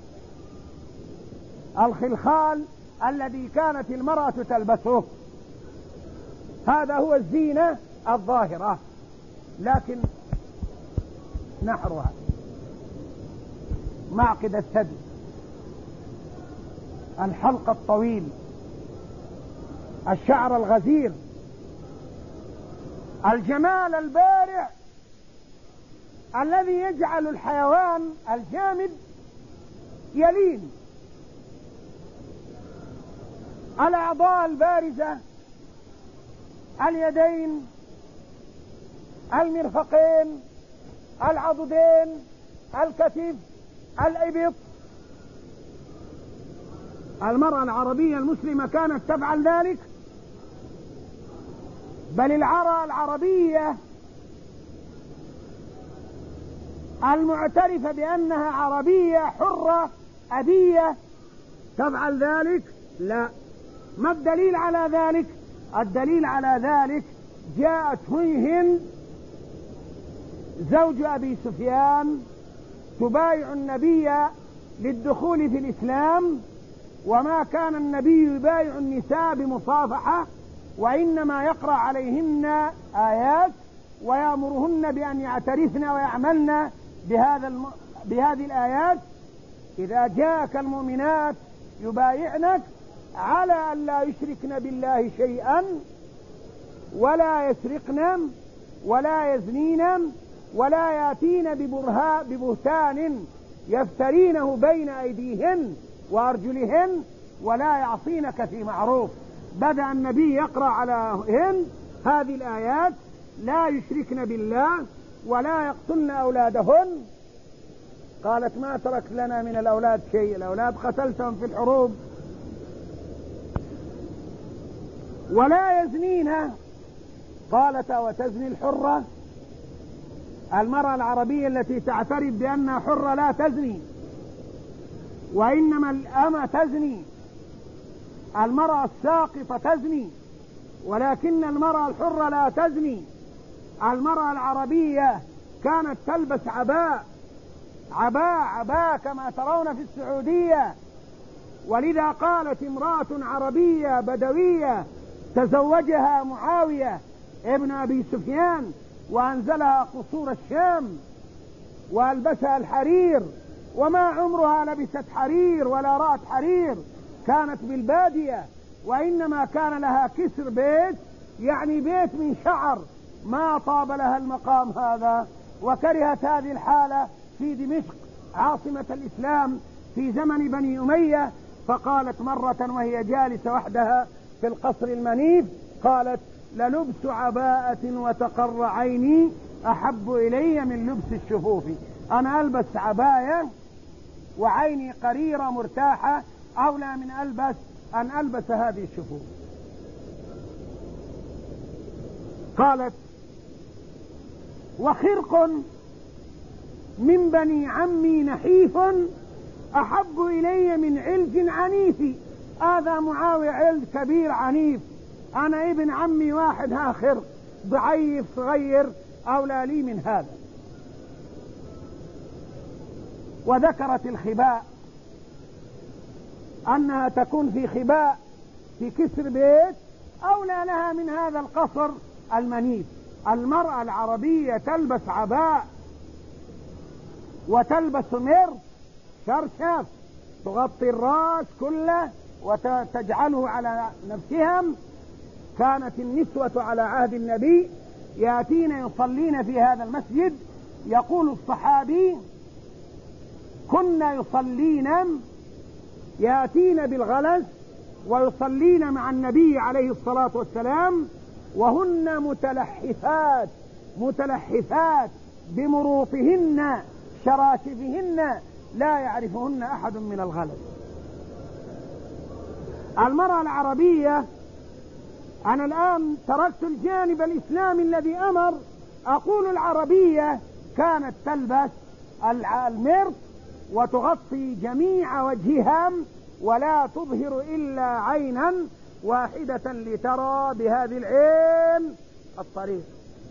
الخلخال الذي كانت المرأة تلبسه، هذا هو الزينة الظاهرة. لكن نحرها، معقد الثدي، الحلق الطويل، الشعر الغزير، الجمال البارع الذي يجعل الحيوان الجامد يلين، الأعضاء البارزة، اليدين، المرفقين، العضدين، الكتف، الإبط. المرأة العربية المسلمة كانت تفعل ذلك، بل العربية المعترفة بأنها عربية حرة أبية تفعل ذلك؟ لا. ما الدليل على ذلك؟ الدليل على ذلك جاءت هند زوج أبي سفيان تبايع النبي للدخول في الإسلام، وما كان النبي يبايع النساء بمصافحة، وإنما يقرأ عليهن آيات ويأمرهن بأن يعترفن ويعملن بهذه الآيات. إذا جاءك المؤمنات يبايعنك على أن لا يشركن بالله شيئا ولا يسرقن ولا يزنين ولا ياتين ببهتان يفترينه بين أيديهن وأرجلهن ولا يعصينك في معروف. بدأ النبي يقرأ عليهن هذه الآيات: لا يشركن بالله ولا يقتلن أولادهن. قالت: ما تركت لنا من الأولاد شيء، الأولاد قتلتهم في الحروب. ولا يزنين. قالت: وتزني الحرة؟ المرأة العربية التي تعترف بأنها حرة لا تزني، وإنما الأمة تزني، المرأة الساقطة تزني، ولكن المرأة الحرة لا تزني. المرأة العربية كانت تلبس عباء كما ترون في السعودية، ولذا قالت امرأة عربية بدوية تزوجها معاوية ابن أبي سفيان وأنزلها قصور الشام وألبسها الحرير، وما عمرها لبست حرير ولا رأت حرير، كانت بالبادية، وإنما كان لها كسر بيت، يعني بيت من شعر. ما طاب لها المقام هذا، وكرهت هذه الحالة في دمشق عاصمة الإسلام في زمن بني أمية. فقالت مرة وهي جالسة وحدها في القصر المنيف، قالت: للبس عباءة وتقر عيني أحب إلي من لبس الشفوف. أنا ألبس عباية وعيني قريرة مرتاحة أولى من أن ألبس هذه الشفوف. قالت: وخرق من بني عمي نحيف أحب إلي من علج عنيف. هذا معاوية علج كبير عنيف، أنا ابن عمي واحد ها خرق ضعيف صغير أولى لي من هذا. وذكرت الخباء، أنها تكون في خباء في كسر بيت أولى لها من هذا القصر المنيف. المرأة العربية تلبس عباء وتلبس شرشف تغطي الرأس كله وتجعله على نفسها. كانت النسوة على عهد النبي يأتين يصلين في هذا المسجد، يقول الصحابي: كنا يصلين، يأتين بالغلس ويصلين مع النبي عليه الصلاة والسلام وهن متلحفات بمروطهن شراشفهن لا يعرفهن أحد من الغلس. المرأة العربية، أنا الآن تركت الجانب الإسلامي الذي أمر، أقول العربية كانت تلبس المرط وتغطي جميع وجهها ولا تظهر إلا عينا واحدة لترى بهذه العين الطريق.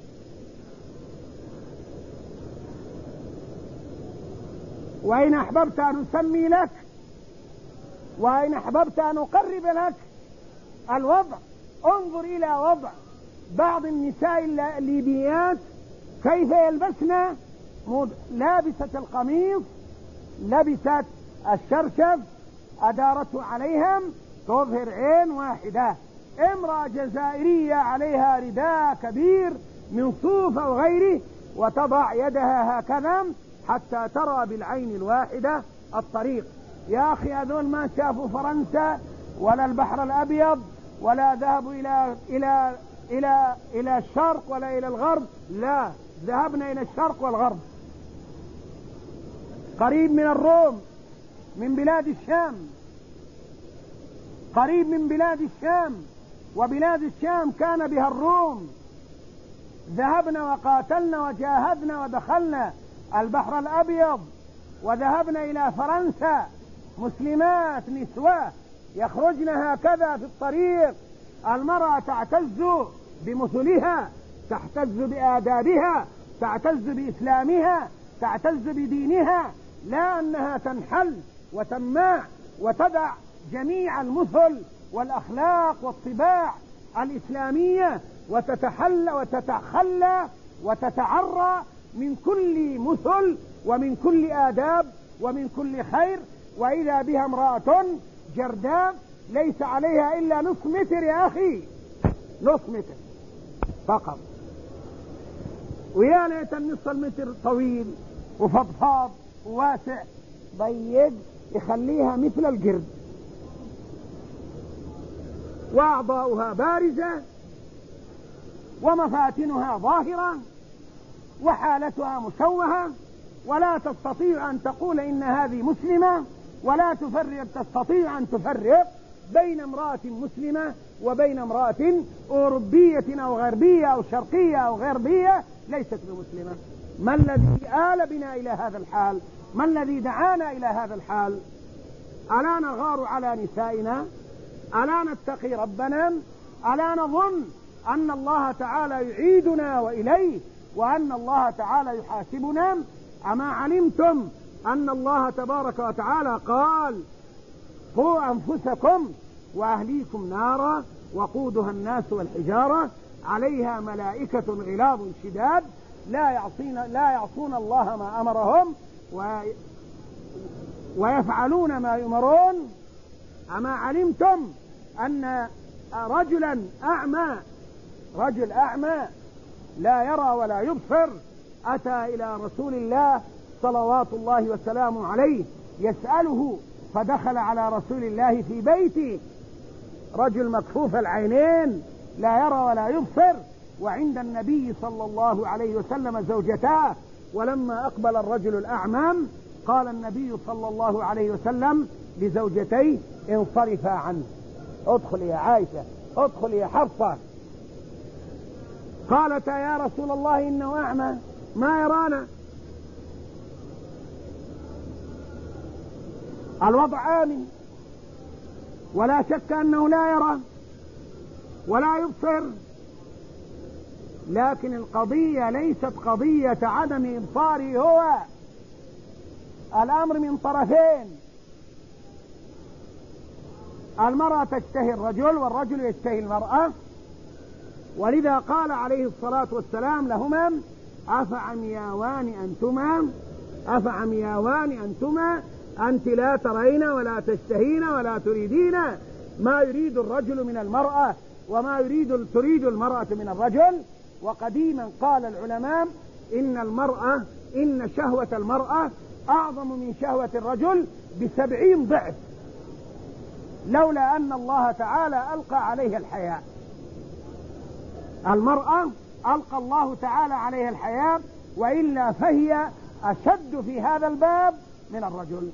وإن أحببت أن أسمي لك وإن أحببت أن أقرب لك الوضع، انظر إلى وضع بعض النساء الليبيات كيف يلبسن، لابسة القميص، لبست الشرشف، أدارته عليهم تظهر عين واحدة. امرأة جزائرية عليها رداء كبير من صوف أو غيره وتضع يدها هكذا حتى ترى بالعين الواحدة الطريق. يا أخي هذول ما شافوا فرنسا ولا البحر الأبيض ولا ذهبوا إلى الشرق ولا إلى الغرب، لا، ذهبنا إلى الشرق والغرب، قريب من الروم، من بلاد الشام، قريب من بلاد الشام، وبلاد الشام كان بها الروم. ذهبنا وقاتلنا وجاهدنا ودخلنا البحر الأبيض، وذهبنا إلى فرنسا، مسلمات نسوة يخرجن هكذا في الطريق. المرأة تعتز بمثلها، تعتز بآدابها، تعتز بإسلامها، تعتز بدينها، لا أنها تنحل وتماع وتدع جميع المثل والأخلاق والطباع الإسلامية وتتخلى وتتعرى من كل مثل ومن كل آداب ومن كل خير وإذا بها امرأة جرداء ليس عليها إلا نصف متر يا أخي، نصف متر فقط، ويا ليت النصف المتر طويل وفضفاض وواسع ضيق يخليها مثل القرد، وأعضاؤها بارزة ومفاتنها ظاهرة وحالتها مشوهة، ولا تستطيع أن تقول إن هذه مسلمة، ولا تستطيع أن تفرق بين امرأة مسلمة وبين امرأة أوروبية أو غربية أو شرقية أو غربية ليست بمسلمة. ما الذي آل بنا إلى هذا الحال؟ ما الذي دعانا إلى هذا الحال؟ ألا نغار على نسائنا؟ ألا نتقي ربنا؟ ألا نظن أن الله تعالى يعيدنا وإليه، وأن الله تعالى يحاسبنا؟ أما علمتم أن الله تبارك وتعالى قال: قوا أنفسكم وأهليكم نارا وقودها الناس والحجارة عليها ملائكة غلاظ شداد لا يعصون الله ما أمرهم ويفعلون ما يؤمرون. أما علمتم أن رجلا أعمى، رجل أعمى لا يرى ولا يبصر، أتى إلى رسول الله صلوات الله وسلامه عليه يسأله، فدخل على رسول الله في بيته، رجل مكفوف العينين لا يرى ولا يبصر، وعند النبي صلى الله عليه وسلم زوجتاه، ولما أقبل الرجل الأعمى قال النبي صلى الله عليه وسلم لزوجتيه: انصرفا عنه، ادخل يا عائشة، ادخل يا حفصة. قالتا: يا رسول الله إنه أعمى ما يرانا. الوضع آمن، ولا شك أنه لا يرى ولا يبصر، لكن القضية ليست قضية عدم إبصاره هو، الأمر من طرفين، المرأة تشتهي الرجل والرجل يشتهي المرأة، ولذا قال عليه الصلاة والسلام لهما: أفعمياوان أنتما أنت لا ترين ولا تشتهين ولا تريدين ما يريد الرجل من المرأة وما تريد المرأة من الرجل. وقديما قال العلماء إن شهوة المرأة أعظم من شهوة الرجل ب70 ضعف، لولا أن الله تعالى ألقى عليها الحياء. المرأة ألقى الله تعالى عليها الحياء، وإلا فهي أشد في هذا الباب من الرجل.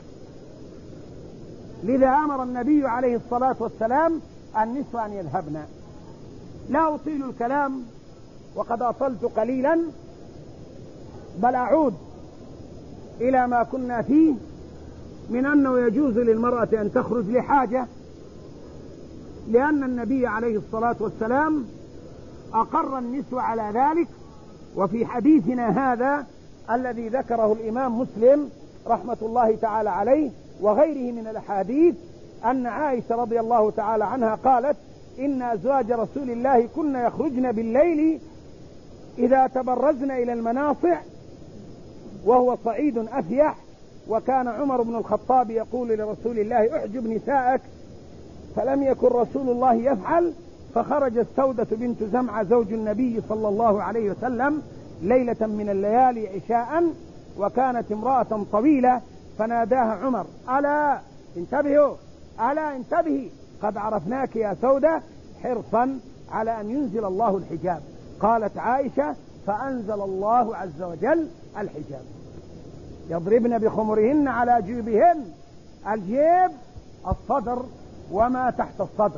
لذا أمر النبي عليه الصلاة والسلام النسوة أن يذهبن. لا أطيل الكلام وقد أطلت قليلا، بل أعود إلى ما كنا فيه من أنه يجوز للمرأة أن تخرج لحاجة، لأن النبي عليه الصلاة والسلام أقر النسوة على ذلك. وفي حديثنا هذا الذي ذكره الإمام مسلم رحمة الله تعالى عليه وغيره من الأحاديث، أن عائشة رضي الله تعالى عنها قالت: إن أزواج رسول الله كن يخرجن بالليل إذا تبرزن إلى المناصع وهو صعيد أفيح، وكان عمر بن الخطاب يقول لرسول الله: احجب نساءك، فلم يكن رسول الله يفعل. فخرجت سودة بنت زمعة زوج النبي صلى الله عليه وسلم ليلة من الليالي عشاء، وكانت امرأة طويلة، فناداها عمر: ألا انتبهوا، ألا انتبهي، قد عرفناك يا سودة، حرصا على أن ينزل الله الحجاب. قالت عائشة: فأنزل الله عز وجل الحجاب. يضربن بخمرهن على جيوبهن، الجيب الصدر وما تحت الصدر.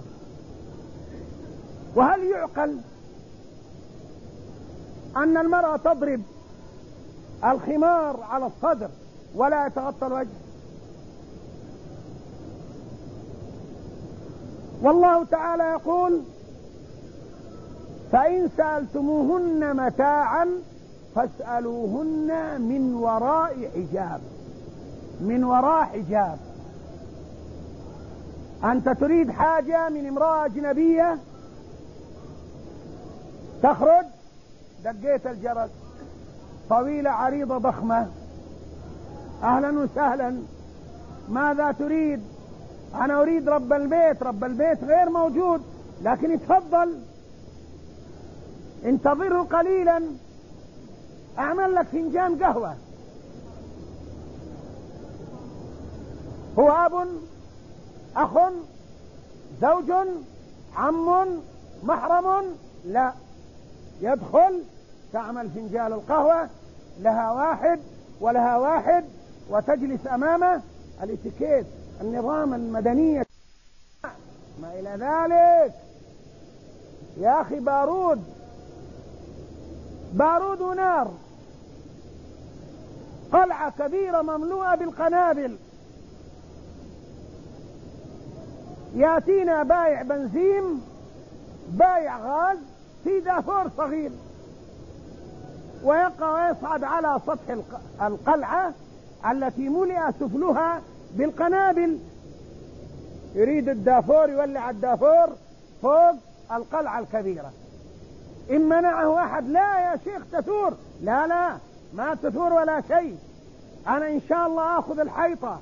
وهل يعقل أن المرأة تضرب الخمار على الصدر ولا يتغطى الوجه؟ والله تعالى يقول: فإن سألتموهن متاعا فاسألوهن من وراء حجاب. من وراء حجاب. أنت تريد حاجة من امرأة أجنبية تخرج، دقيت الجرس، طويلة عريضة ضخمة، أهلا وسهلا، ماذا تريد؟ أنا أريد رب البيت. رب البيت غير موجود، لكن تفضل انتظره قليلا، أعمل لك فنجان قهوة. هو أب، أخ، زوج، عم، محرم؟ لا، يدخل، تعمل فنجان القهوة، لها واحد ولها واحد، وتجلس أمامه. الاتيكيت، النظام المدني، ما إلى ذلك. يا أخي بارود ونار، قلعة كبيرة مملوءة بالقنابل، ياتينا بايع بنزين، بايع غاز في دافور صغير، ويقع ويصعد على سطح القلعة التي ملئ سفلها بالقنابل. يريد الدافور يولع الدافور فوق القلعة الكبيرة. إن منعه أحد: لا يا شيخ تثور. لا ما تثور ولا شيء، أنا إن شاء الله آخذ الحيطة.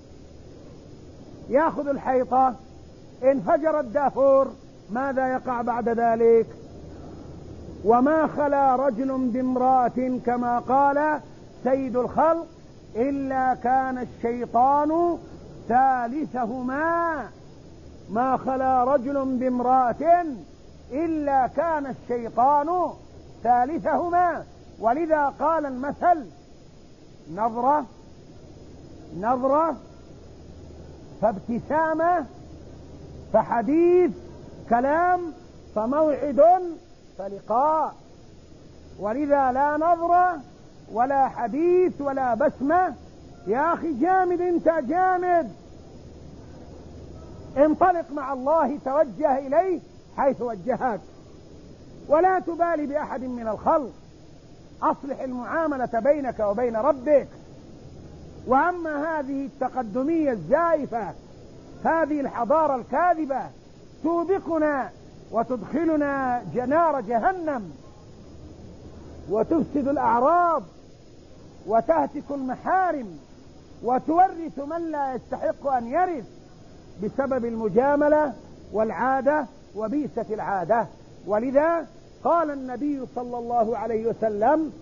يأخذ الحيطة، انفجر الدافور، ماذا يقع بعد ذلك؟ وما خلا رجل بامرأة كما قال سيد الخلق إلا كان الشيطان ثالثهما. ما خلا رجل بامرأة إلا كان الشيطان ثالثهما. ولذا قال المثل: نظرة فابتسامة، فحديث، كلام، فموعد، فلقاء. ولذا لا نظرة ولا حديث ولا بسمة. يا أخي جامد، انت جامد، انطلق مع الله، توجه إليه حيث وجهك، ولا تبالي بأحد من الخلق. أصلح المعاملة بينك وبين ربك. وأما هذه التقدمية الزائفة، هذه الحضارة الكاذبة، توبقنا وتدخلنا نار جهنم، وتفسد الأعراض، وتهتك المحارم، وتورث من لا يستحق أن يرث بسبب المجاملة والعادة وبيئة العادة. ولذا قال النبي صلى الله عليه وسلم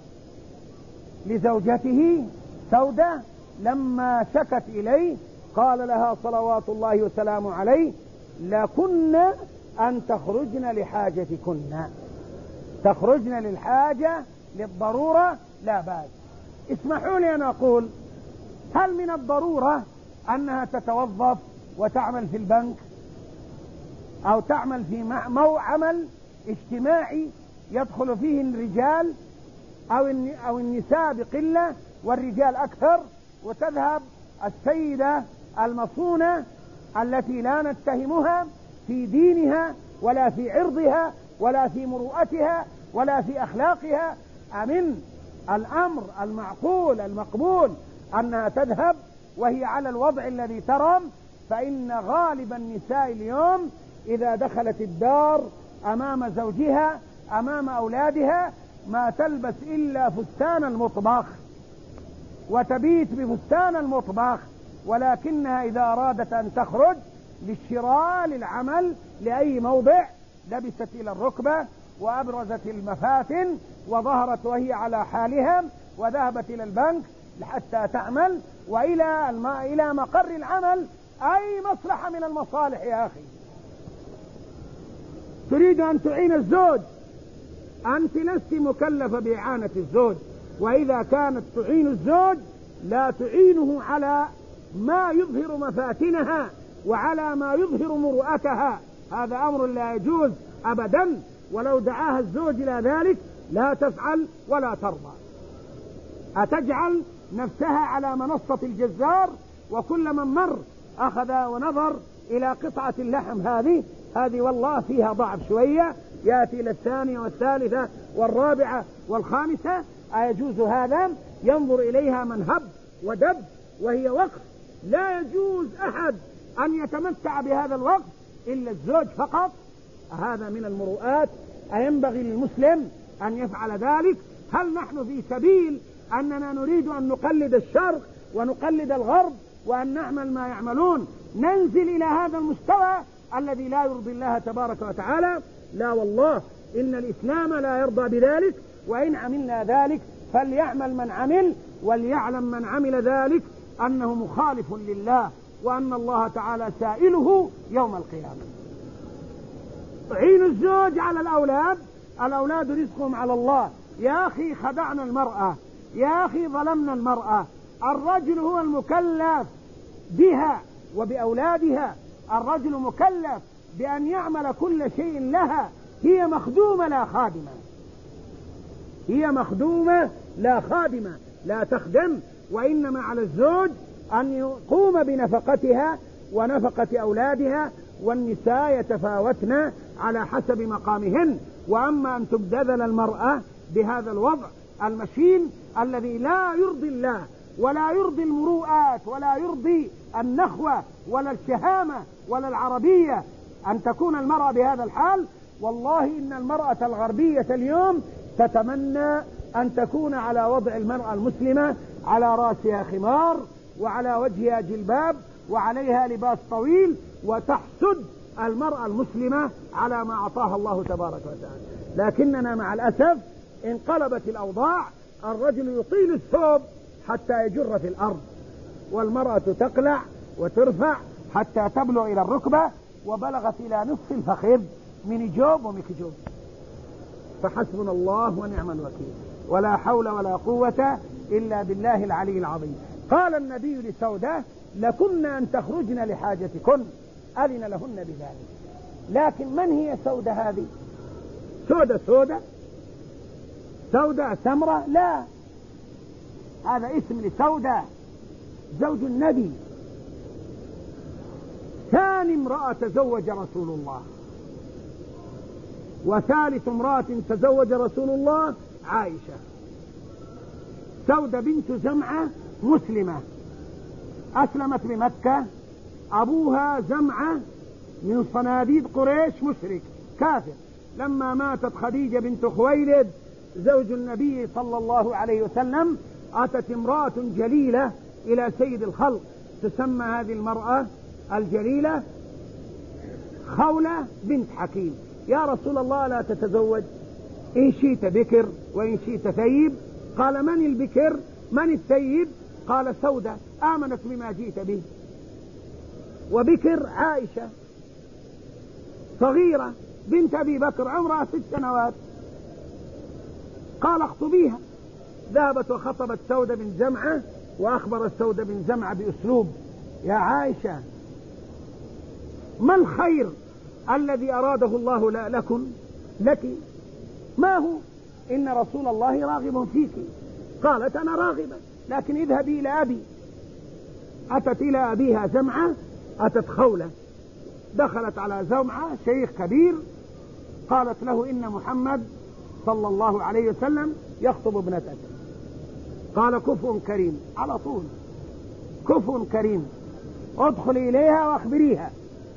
لزوجته سودة لما شكت إليه، قال لها صلوات الله وسلامه عليه: لكن أن تخرجن لحاجتكن، تخرجن للحاجة للضرورة لا بأس. اسمحوا لي أن أقول: هل من الضرورة أنها تتوظف وتعمل في البنك أو تعمل في عمل اجتماعي يدخل فيه الرجال أو النساء بقلة والرجال أكثر، وتذهب السيدة المصونة التي لا نتهمها في دينها ولا في عرضها ولا في مروءتها ولا في أخلاقها، أمن الأمر المعقول المقبول أنها تذهب وهي على الوضع الذي ترم؟ فإن غالب النساء اليوم إذا دخلت الدار أمام زوجها أمام أولادها ما تلبس إلا فستان المطبخ وتبيت بفستان المطبخ، ولكنها إذا أرادت أن تخرج للشراء للعمل لأي موضع لبست إلى الركبة وأبرزت المفاتن وظهرت وهي على حالها، وذهبت إلى البنك حتى تعمل وإلى مقر العمل. أي مصلحة من المصالح يا أخي؟ تريد أن تعين الزوج، أنت لست مكلفة بإعانة الزوج، وإذا كانت تعين الزوج لا تعينه على ما يظهر مفاتنها وعلى ما يظهر مروءتها، هذا أمر لا يجوز أبدا. ولو دعاها الزوج إلى ذلك لا تفعل ولا ترضى. أتجعل نفسها على منصة الجزار، وكل من مر أخذ ونظر إلى قطعة اللحم هذه والله فيها ضعف شوية، يأتي إلى الثانية والثالثة والرابعة والخامسة، أيجوز هذا؟ ينظر إليها من هب ودب وهي وقف. لا يجوز أحد أن يتمتع بهذا الوقف إلا الزوج فقط. هذا من المروءات، أينبغي للمسلم أن يفعل ذلك؟ هل نحن في سبيل أننا نريد أن نقلد الشرق ونقلد الغرب وأن نعمل ما يعملون ننزل إلى هذا المستوى الذي لا يرضي الله تبارك وتعالى؟ لا والله، إن الإسلام لا يرضى بذلك. وإن عملنا ذلك فليعمل من عمل وليعلم من عمل ذلك أنه مخالف لله، وأن الله تعالى سائله يوم القيامة. عين الزوج على الأولاد، الأولاد رزقهم على الله. يا أخي خدعنا المرأة، يا أخي ظلمنا المرأة. الرجل هو المكلف بها وبأولادها، الرجل مكلف بأن يعمل كل شيء لها. هي مخدومة لا خادمة، هي مخدومة لا خادمة، لا تخدم، وإنما على الزوج أن يقوم بنفقتها ونفقة أولادها، والنساء يتفاوتن على حسب مقامهن. وأما أن تبتذل المرأة بهذا الوضع المشين الذي لا يرضي الله ولا يرضي المروءات ولا يرضي النخوة ولا الشهامة ولا العربية، أن تكون المرأة بهذا الحال، والله إن المرأة الغربية اليوم تتمنى أن تكون على وضع المرأة المسلمة، على رأسها خمار وعلى وجهها جلباب وعليها لباس طويل، وتحسد المرأة المسلمة على ما أعطاها الله تبارك وتعالى. لكننا مع الأسف انقلبت الأوضاع، الرجل يطيل الثوب حتى يجر في الأرض، والمرأة تقلع وترفع حتى تبلغ إلى الركبة، وبلغت إلى نصف الفخذ من جوب ومكجوب. فحسبنا الله ونعم الوكيل، ولا حول ولا قوة إلا بالله العلي العظيم. قال النبي لسودة: لكن أن تخرجن لحاجتكن، أذن لهن بذلك. لكن من هي سودة هذه؟ سودة سمرة؟ لا، هذا اسم لسودة زوج النبي، ثاني امرأة تزوج رسول الله، وثالث امرأة تزوج رسول الله عائشة. سودة بنت زمعة مسلمة، أسلمت بمكة، أبوها زمعة من صناديد قريش مشرك كافر. لما ماتت خديجة بنت خويلد زوج النبي صلى الله عليه وسلم، أتت امرأة جليلة إلى سيد الخلق، تسمى هذه المرأة الجليلة خولة بنت حكيم. يا رسول الله لا تتزوج؟ إن شئت بكر وإن شئت ثيب. قال: من البكر من الثيب؟ قال: سودة آمنت بما جئت به. وبكر عائشة صغيرة بنت أبي بكر عمرها 6 سنوات. قال: اخطبيها. ذهبت وخطبت سودة بن زمعة، وأخبرت سودة بن زمعة بأسلوب: يا عائشة، ما الخير الذي أراده الله لك؟ ما هو؟ إن رسول الله راغب فيك. قالت: أنا راغبة، لكن اذهبي إلى أبي. أتت إلى أبيها زمعة، أتت خولة، دخلت على زمعة شيخ كبير، قالت له: إن محمد صلى الله عليه وسلم يخطب ابنتك. قال: كفء كريم، على طول كفء كريم، ادخلي إليها وأخبريها.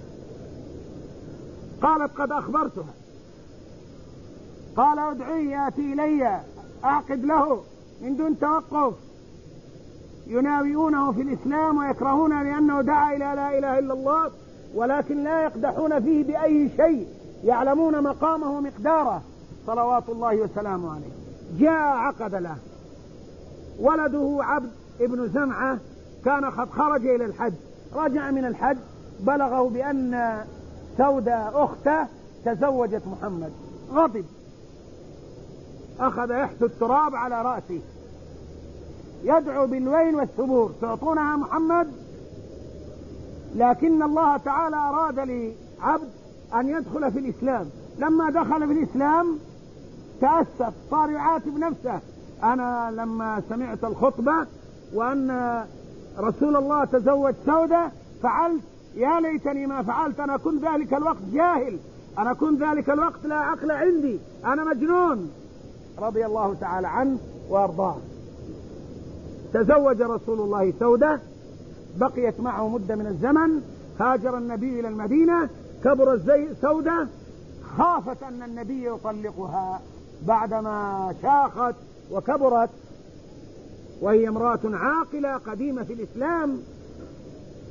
قالت: قد أخبرتها. قال: ادعيه يأتي إلي أعقد له من دون توقف. يناوئونه في الإسلام ويكرهون لأنه دعا إلى لا إله إلا الله، ولكن لا يقدحون فيه بأي شيء، يعلمون مقامه ومقداره صلوات الله وسلامه عليه. جاء عقد له. ولده عبد ابن زمعة كان قد خرج إلى الحج، رجع من الحج، بلغه بأن سودة أخته تزوجت محمد، غضب، أخذ يحث التراب على رأسه، يدعو بالويل والثبور: تعطونها محمد؟ لكن الله تعالى أراد لعبد أن يدخل في الإسلام. لما دخل في الإسلام تأسف، صار يعاتب نفسه: أنا لما سمعت الخطبة وأن رسول الله تزوج سودة فعلت، يا ليتني ما فعلت، أنا كنت ذلك الوقت جاهل، أنا كنت ذلك الوقت لا عقل عندي، أنا مجنون. رضي الله تعالى عنه وأرضاه. تزوج رسول الله سودة، بقيت معه مدة من الزمن، هاجر النبي إلى المدينة، كبر سودة، خافت أن النبي يطلقها بعدما شاخت وكبرت، وهي امرأة عاقلة قديمة في الإسلام،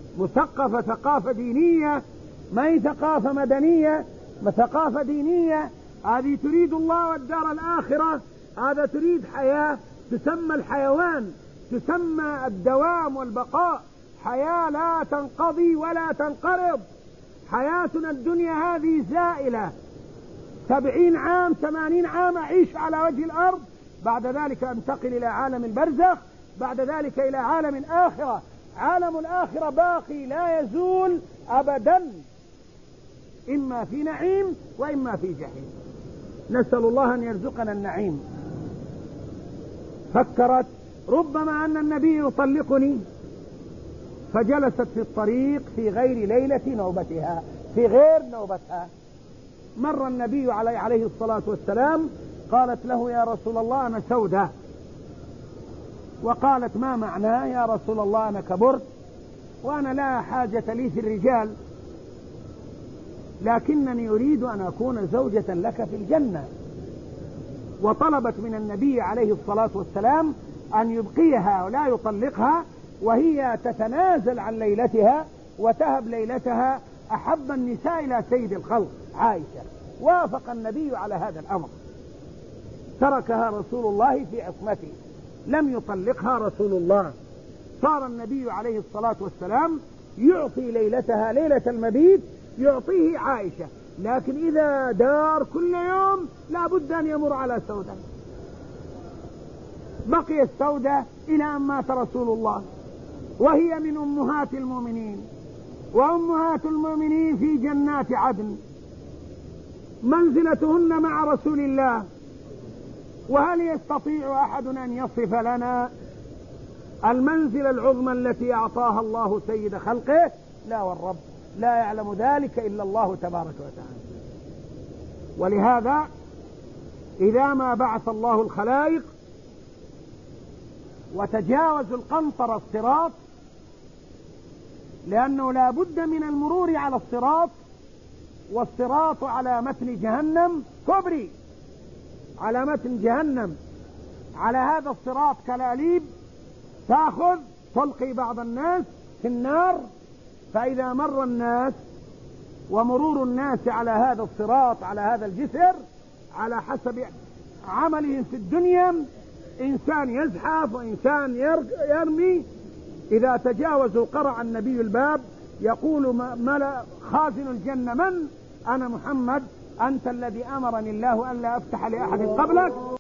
مثقفة ثقافة دينية، ما هي ثقافة مدنية، ثقافة دينية. هذه تريد الله والدار الآخرة، هذا تريد حياة تسمى الحيوان، تسمى الدوام والبقاء، حياة لا تنقضي ولا تنقرض. حياتنا الدنيا هذه زائلة، 70 عام 80 عام أعيش على وجه الأرض، بعد ذلك أنتقل إلى عالم البرزخ، بعد ذلك إلى عالم الآخرة. عالم الآخرة باقي لا يزول أبدا، إما في نعيم وإما في جحيم. نسأل الله أن يرزقنا النعيم. فكرت ربما أن النبي يطلقني، فجلست في الطريق في غير ليلة نوبتها، في غير نوبتها. مر النبي عليه الصلاة والسلام، قالت له يا رسول الله أنا سودة. وقالت ما معناه يا رسول الله؟ أنا كبرت وأنا لا حاجة لي في الرجال، لكنني أريد أن أكون زوجة لك في الجنة. وطلبت من النبي عليه الصلاة والسلام أن يبقيها ولا يطلقها، وهي تتنازل عن ليلتها وتهب ليلتها أحب النساء إلى سيد الخلق عائشة. وافق النبي على هذا الأمر، تركها رسول الله في عصمته، لم يطلقها رسول الله. صار النبي عليه الصلاة والسلام يعطي ليلتها ليلة المبيت يعطيه عائشة، لكن إذا دار كل يوم لا بد أن يمر على سودة. بقي السودة إلى أن مات رسول الله، وهي من أمهات المؤمنين، وأمهات المؤمنين في جنات عدن، منزلتهن مع رسول الله. وهل يستطيع أحد أن يصف لنا المنزلة العظمى التي أعطاها الله سيد خلقه؟ لا والرب، لا يعلم ذلك إلا الله تبارك وتعالى. ولهذا إذا ما بعث الله الخلائق وتجاوزوا القنطرة الصراط، لأنه لا بد من المرور على الصراط، والصراط على متن جهنم كبري، على متن جهنم. على هذا الصراط كلاليب تأخذ تلقي بعض الناس في النار. فإذا مر الناس ومرور الناس على هذا الصراط على هذا الجسر على حسب عملهم في الدنيا، إنسان يزحف وإنسان يرمي، إذا تجاوزوا قرع النبي الباب يقول ملأ خازن الجنة من؟ أنا محمد، أنت الذي أمرني الله أن لا أفتح لأحد قبلك.